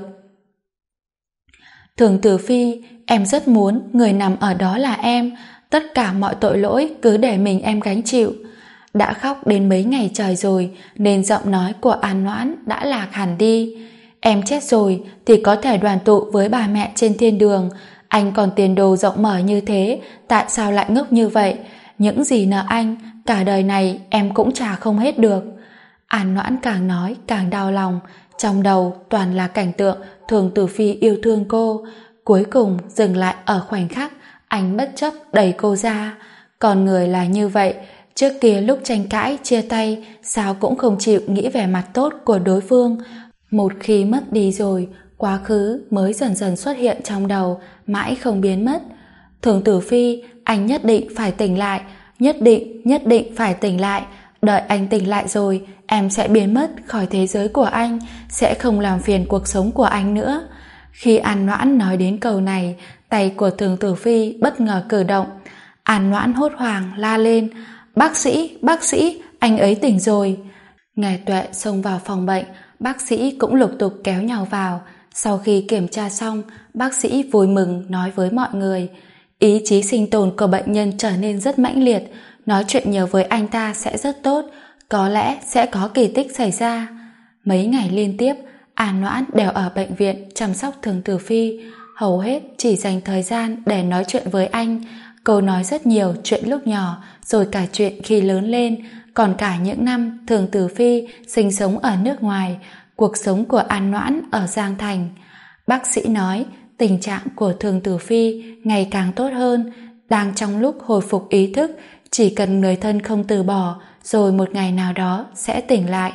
Thường Tử Phi, em rất muốn người nằm ở đó là em, tất cả mọi tội lỗi cứ để mình em gánh chịu. Đã khóc đến mấy ngày trời rồi nên giọng nói của An Noãn đã lạc hẳn đi. Em chết rồi thì có thể đoàn tụ với bà mẹ trên thiên đường. Anh còn tiền đồ rộng mở như thế, tại sao lại ngốc như vậy? Những gì nợ anh, cả đời này em cũng trả không hết được. An Noãn càng nói càng đau lòng, trong đầu toàn là cảnh tượng Thường Tử Phi yêu thương cô. Cuối cùng dừng lại ở khoảnh khắc anh bất chấp đẩy cô ra. Còn người là như vậy, trước kia lúc tranh cãi chia tay sao cũng không chịu nghĩ về mặt tốt của đối phương. Một khi mất đi rồi, quá khứ mới dần dần xuất hiện trong đầu, mãi không biến mất. Thường Tử Phi, anh nhất định phải tỉnh lại, nhất định phải tỉnh lại. Đợi anh tỉnh lại rồi, em sẽ biến mất khỏi thế giới của anh, sẽ không làm phiền cuộc sống của anh nữa. Khi An Noãn nói đến câu này, tay của Thường Tử Phi bất ngờ cử động. An Noãn hốt hoảng la lên, bác sĩ, anh ấy tỉnh rồi. Ngài Tuệ xông vào phòng bệnh, bác sĩ cũng lục tục kéo nhau vào. Sau khi kiểm tra xong, bác sĩ vui mừng nói với mọi người, ý chí sinh tồn của bệnh nhân trở nên rất mãnh liệt, nói chuyện nhiều với anh ta sẽ rất tốt, có lẽ sẽ có kỳ tích xảy ra. Mấy ngày liên tiếp, An Noãn đều ở bệnh viện chăm sóc Thường Tử Phi, hầu hết chỉ dành thời gian để nói chuyện với anh. Cô nói rất nhiều chuyện lúc nhỏ, rồi cả chuyện khi lớn lên, còn cả những năm Thường Tử Phi sinh sống ở nước ngoài, cuộc sống của An Noãn ở Giang Thành. Bác sĩ nói tình trạng của Thường Tử Phi ngày càng tốt hơn, đang trong lúc hồi phục ý thức, chỉ cần người thân không từ bỏ, rồi một ngày nào đó sẽ tỉnh lại.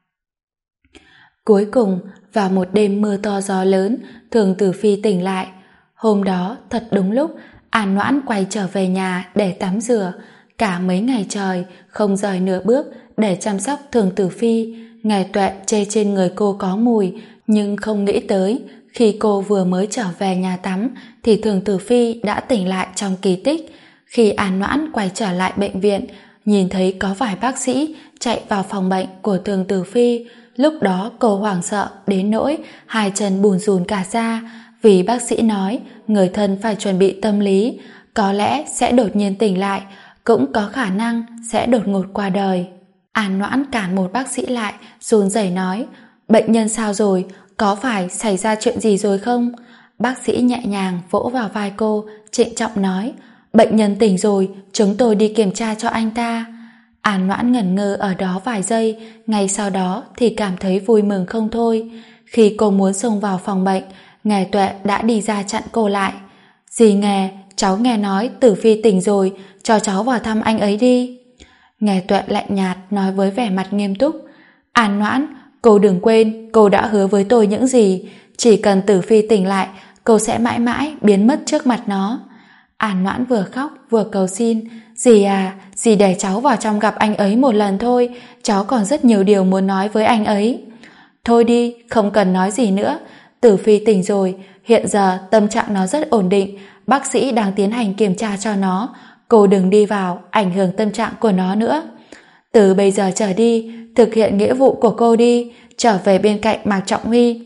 Cuối cùng, vào một đêm mưa to gió lớn, Thường Tử Phi tỉnh lại. Hôm đó, thật đúng lúc, An Noãn quay trở về nhà để tắm rửa. Cả mấy ngày trời, không rời nửa bước để chăm sóc Thường Tử Phi. Ngài Tuệ chê trên người cô có mùi, nhưng không nghĩ tới, khi cô vừa mới trở về nhà tắm, thì Thường Tử Phi đã tỉnh lại trong kỳ tích. Khi An Noãn quay trở lại bệnh viện, nhìn thấy có vài bác sĩ chạy vào phòng bệnh của Thường Tử Phi. Lúc đó cô hoảng sợ đến nỗi hai chân bùn rùn cả ra, vì bác sĩ nói người thân phải chuẩn bị tâm lý, có lẽ sẽ đột nhiên tỉnh lại, cũng có khả năng sẽ đột ngột qua đời. An Noãn cản một bác sĩ lại, run rẩy nói, bệnh nhân sao rồi, có phải xảy ra chuyện gì rồi không? Bác sĩ nhẹ nhàng vỗ vào vai cô, trịnh trọng nói, bệnh nhân tỉnh rồi, chúng tôi đi kiểm tra cho anh ta. An Noãn ngẩn ngơ ở đó vài giây, ngay sau đó thì cảm thấy vui mừng không thôi. Khi cô muốn xông vào phòng bệnh, Ngài Tuệ đã đi ra chặn cô lại. Dì Nghè, cháu nghe nói Tử Phi tỉnh rồi, cho cháu vào thăm anh ấy đi. Ngài Tuệ lạnh nhạt nói với vẻ mặt nghiêm túc, An Noãn, cô đừng quên cô đã hứa với tôi những gì, chỉ cần Tử Phi tỉnh lại, cô sẽ mãi mãi biến mất trước mặt nó. An Noãn vừa khóc vừa cầu xin, dì à, dì để cháu vào trong gặp anh ấy một lần thôi, cháu còn rất nhiều điều muốn nói với anh ấy. Thôi đi, không cần nói gì nữa, Tử Phi tỉnh rồi, hiện giờ tâm trạng nó rất ổn định, bác sĩ đang tiến hành kiểm tra cho nó, cô đừng đi vào ảnh hưởng tâm trạng của nó nữa. Từ bây giờ trở đi, thực hiện nghĩa vụ của cô đi, trở về bên cạnh Mạc Trọng Huy.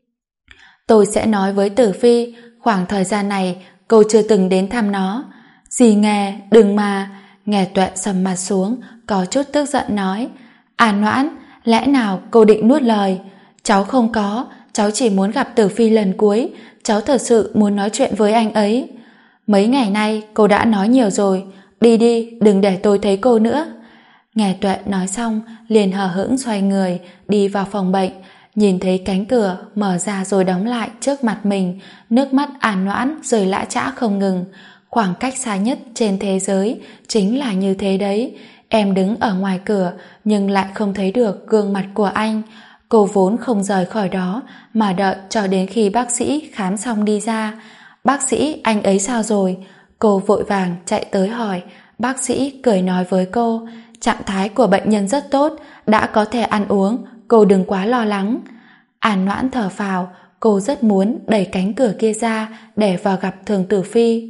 Tôi sẽ nói với Tử Phi, khoảng thời gian này cô chưa từng đến thăm nó. Dì Nghè, đừng mà. Nghè Tuệ sầm mặt xuống, có chút tức giận nói, An Noãn, lẽ nào cô định nuốt lời? Cháu không có, cháu chỉ muốn gặp Tử Phi lần cuối, cháu thật sự muốn nói chuyện với anh ấy. Mấy ngày nay cô đã nói nhiều rồi, đi đi, đừng để tôi thấy cô nữa. Ngài Tuệ nói xong, liền hờ hững xoay người, đi vào phòng bệnh, nhìn thấy cánh cửa mở ra rồi đóng lại trước mặt mình, nước mắt An Noãn rơi lã chã không ngừng. Khoảng cách xa nhất trên thế giới chính là như thế đấy. Em đứng ở ngoài cửa nhưng lại không thấy được gương mặt của anh. Cô vốn không rời khỏi đó mà đợi cho đến khi bác sĩ khám xong đi ra. Bác sĩ, anh ấy sao rồi? Cô vội vàng chạy tới hỏi. Bác sĩ cười nói với cô, trạng thái của bệnh nhân rất tốt, đã có thể ăn uống, cô đừng quá lo lắng. An Noãn thở phào, cô rất muốn đẩy cánh cửa kia ra để vào gặp Thường Tử Phi.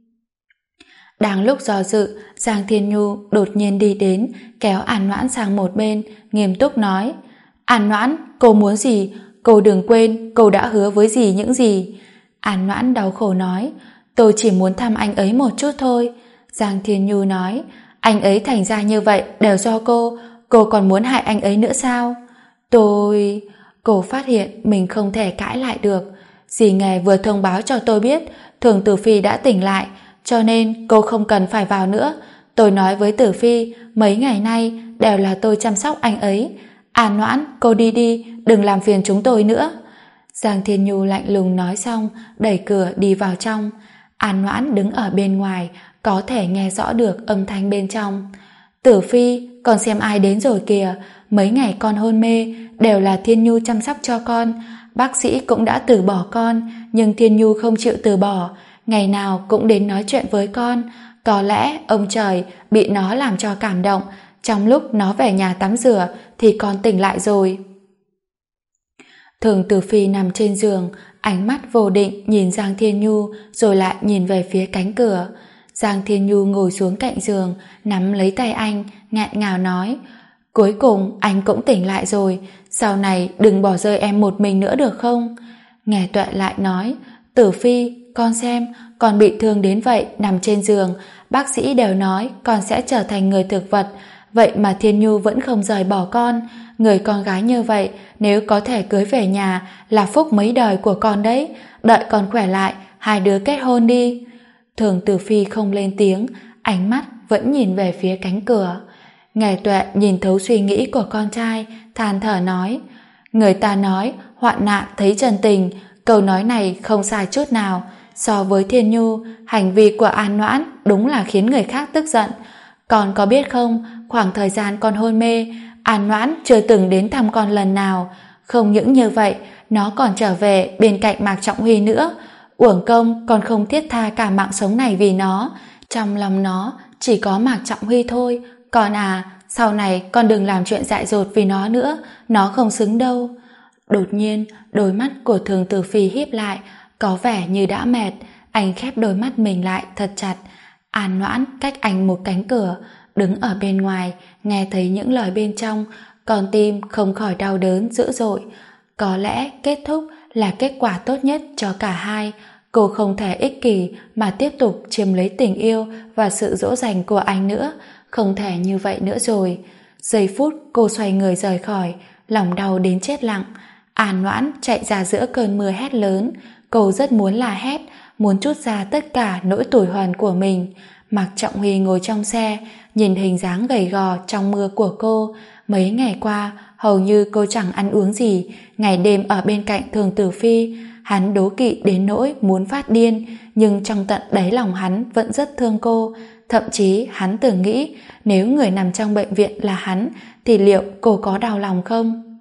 Đang lúc do dự, Giang Thiên Nhu đột nhiên đi đến, kéo An Noãn sang một bên, nghiêm túc nói: An Noãn, cô muốn gì? Cô đừng quên cô đã hứa với dì những gì. An Noãn đau khổ nói: Tôi chỉ muốn thăm anh ấy một chút thôi. Giang Thiên Nhu nói: Anh ấy thành ra như vậy đều do cô còn muốn hại anh ấy nữa sao? Cô phát hiện mình không thể cãi lại được. Dì Nghề vừa thông báo cho tôi biết Thường Tử Phi đã tỉnh lại, cho nên cô không cần phải vào nữa. Tôi nói với Tử Phi mấy ngày nay đều là tôi chăm sóc anh ấy. An Noãn, cô đi đi, đừng làm phiền chúng tôi nữa. Giang Thiên Nhu lạnh lùng nói xong, đẩy cửa đi vào trong. An Noãn đứng ở bên ngoài, có thể nghe rõ được âm thanh bên trong. Tử Phi, con xem ai đến rồi kìa. Mấy ngày con hôn mê đều là Thiên Nhu chăm sóc cho con. Bác sĩ cũng đã từ bỏ con, nhưng Thiên Nhu không chịu từ bỏ, ngày nào cũng đến nói chuyện với con. Có lẽ ông trời bị nó làm cho cảm động, trong lúc nó về nhà tắm rửa thì con tỉnh lại rồi. Thường Tử Phi nằm trên giường, ánh mắt vô định nhìn Giang Thiên Nhu, rồi lại nhìn về phía cánh cửa. Giang Thiên Nhu ngồi xuống cạnh giường, nắm lấy tay anh, nghẹn ngào nói: Cuối cùng anh cũng tỉnh lại rồi, sau này đừng bỏ rơi em một mình nữa được không? Nghe Tuệ lại nói: Tử Phi, con xem, con bị thương đến vậy, nằm trên giường, bác sĩ đều nói con sẽ trở thành người thực vật, vậy mà Thiên Nhu vẫn không rời bỏ con. Người con gái như vậy, nếu có thể cưới về nhà là phúc mấy đời của con đấy. Đợi con khỏe lại, hai đứa kết hôn đi. Thường Tử Phi không lên tiếng, ánh mắt vẫn nhìn về phía cánh cửa. Nghe Tuệ nhìn thấu suy nghĩ của con trai, than thở nói: Người ta nói hoạn nạn thấy chân tình, câu nói này không sai chút nào. So với Thiên Nhu, hành vi của An Noãn đúng là khiến người khác tức giận. Con có biết không, khoảng thời gian con hôn mê, An Noãn chưa từng đến thăm con lần nào. Không những như vậy, nó còn trở về bên cạnh Mạc Trọng Huy nữa. Uổng công con không thiết tha cả mạng sống này vì nó. Trong lòng nó chỉ có Mạc Trọng Huy thôi. Con à, sau này con đừng làm chuyện dại dột vì nó nữa, nó không xứng đâu. Đột nhiên, đôi mắt của Thường Tử Phi híp lại, có vẻ như đã mệt. Anh khép đôi mắt mình lại thật chặt. An Noãn cách anh một cánh cửa, đứng ở bên ngoài, nghe thấy những lời bên trong, con tim không khỏi đau đớn dữ dội. Có lẽ kết thúc là kết quả tốt nhất cho cả hai. Cô không thể ích kỷ mà tiếp tục chiếm lấy tình yêu và sự dỗ dành của anh nữa. Không thể như vậy nữa rồi. Giây phút cô xoay người rời khỏi, lòng đau đến chết lặng. An Noãn chạy ra giữa cơn mưa hét lớn. Cô rất muốn là hét, muốn trút ra tất cả nỗi tủi hờn của mình. Mạc Trọng Huy ngồi trong xe, nhìn hình dáng gầy gò trong mưa của cô. Mấy ngày qua, hầu như cô chẳng ăn uống gì, ngày đêm ở bên cạnh Thường Tử Phi. Hắn đố kỵ đến nỗi muốn phát điên, nhưng trong tận đáy lòng hắn vẫn rất thương cô. Thậm chí hắn tưởng nghĩ nếu người nằm trong bệnh viện là hắn thì liệu cô có đau lòng không?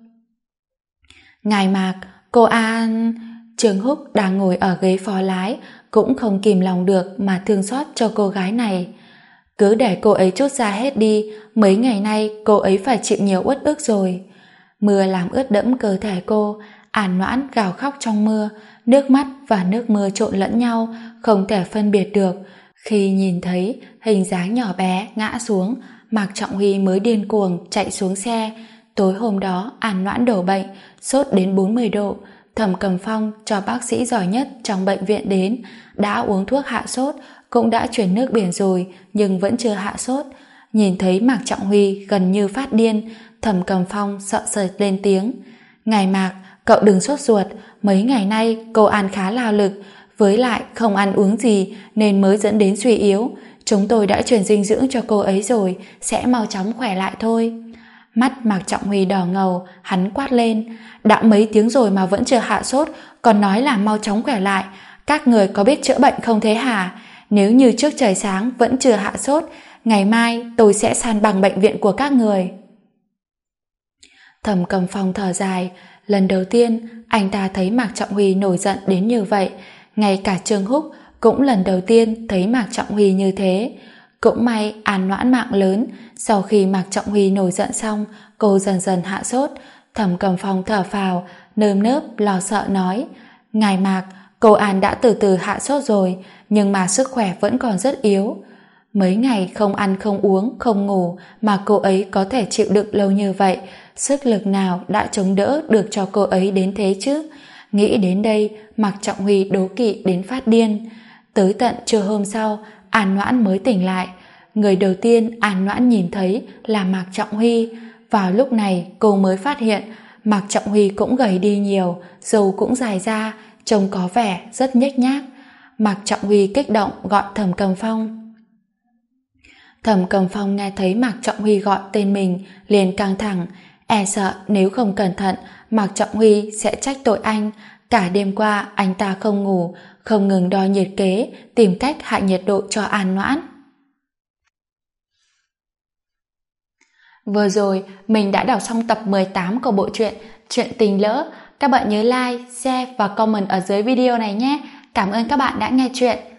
Ngài Mạc, cô An... Trương Húc đang ngồi ở ghế phó lái, cũng không kìm lòng được mà thương xót cho cô gái này. Cứ để cô ấy trút ra hết đi, mấy ngày nay cô ấy phải chịu nhiều uất ức rồi. Mưa làm ướt đẫm cơ thể cô. An Noãn gào khóc trong mưa, nước mắt và nước mưa trộn lẫn nhau, không thể phân biệt được. Khi nhìn thấy hình dáng nhỏ bé ngã xuống, Mạc Trọng Huy mới điên cuồng chạy xuống xe. Tối hôm đó An Noãn đổ bệnh, sốt đến 40 độ. Thẩm Cầm Phong cho bác sĩ giỏi nhất trong bệnh viện đến, đã uống thuốc hạ sốt, cũng đã chuyển nước biển rồi, nhưng vẫn chưa hạ sốt. Nhìn thấy Mạc Trọng Huy gần như phát điên, Thẩm Cầm Phong sợ sệt lên tiếng: Ngài Mạc, cậu đừng sốt ruột, mấy ngày nay cô An khá lao lực, với lại không ăn uống gì nên mới dẫn đến suy yếu. Chúng tôi đã truyền dinh dưỡng cho cô ấy rồi, sẽ mau chóng khỏe lại thôi. Mắt Mạc Trọng Huy đỏ ngầu, hắn quát lên: đã mấy tiếng rồi mà vẫn chưa hạ sốt, còn nói là mau chóng khỏe lại. Các người có biết chữa bệnh không thế hả? Nếu như trước trời sáng vẫn chưa hạ sốt, ngày mai tôi sẽ san bằng bệnh viện của các người. Thẩm Cầm Phong thở dài. Lần đầu tiên anh ta thấy Mạc Trọng Huy nổi giận đến như vậy. Ngay cả Trương Húc cũng lần đầu tiên thấy Mạc Trọng Huy như thế. Cũng may An Noãn mạng lớn. Sau khi Mạc Trọng Huy nổi giận xong, cô dần dần hạ sốt. Thẩm Cầm Phong thở phào, nơm nớp lo sợ nói: Ngài Mạc, cô An đã từ từ hạ sốt rồi, nhưng mà sức khỏe vẫn còn rất yếu. Mấy ngày không ăn không uống không ngủ mà cô ấy có thể chịu đựng lâu như vậy, sức lực nào đã chống đỡ được cho cô ấy đến thế chứ? Nghĩ đến đây, Mạc Trọng Huy đố kỵ đến phát điên. Tới tận trưa hôm sau, An Noãn mới tỉnh lại. Người đầu tiên An Noãn nhìn thấy là Mạc Trọng Huy. Vào lúc này cô mới phát hiện Mạc Trọng Huy cũng gầy đi nhiều, râu cũng dài ra, trông có vẻ rất nhếch nhác. Mạc Trọng Huy kích động gọi Thẩm Cầm Phong. Thẩm Cầm Phong nghe thấy Mạc Trọng Huy gọi tên mình liền căng thẳng, e sợ nếu không cẩn thận Mạc Trọng Huy sẽ trách tội anh. Cả đêm qua anh ta không ngủ, không ngừng đo nhiệt kế, tìm cách hạ nhiệt độ cho An Noãn. Vừa rồi mình đã đọc xong tập 18 của bộ truyện Chuyện Tình Lỡ. Các bạn nhớ like, share và comment ở dưới video này nhé. Cảm ơn các bạn đã nghe chuyện.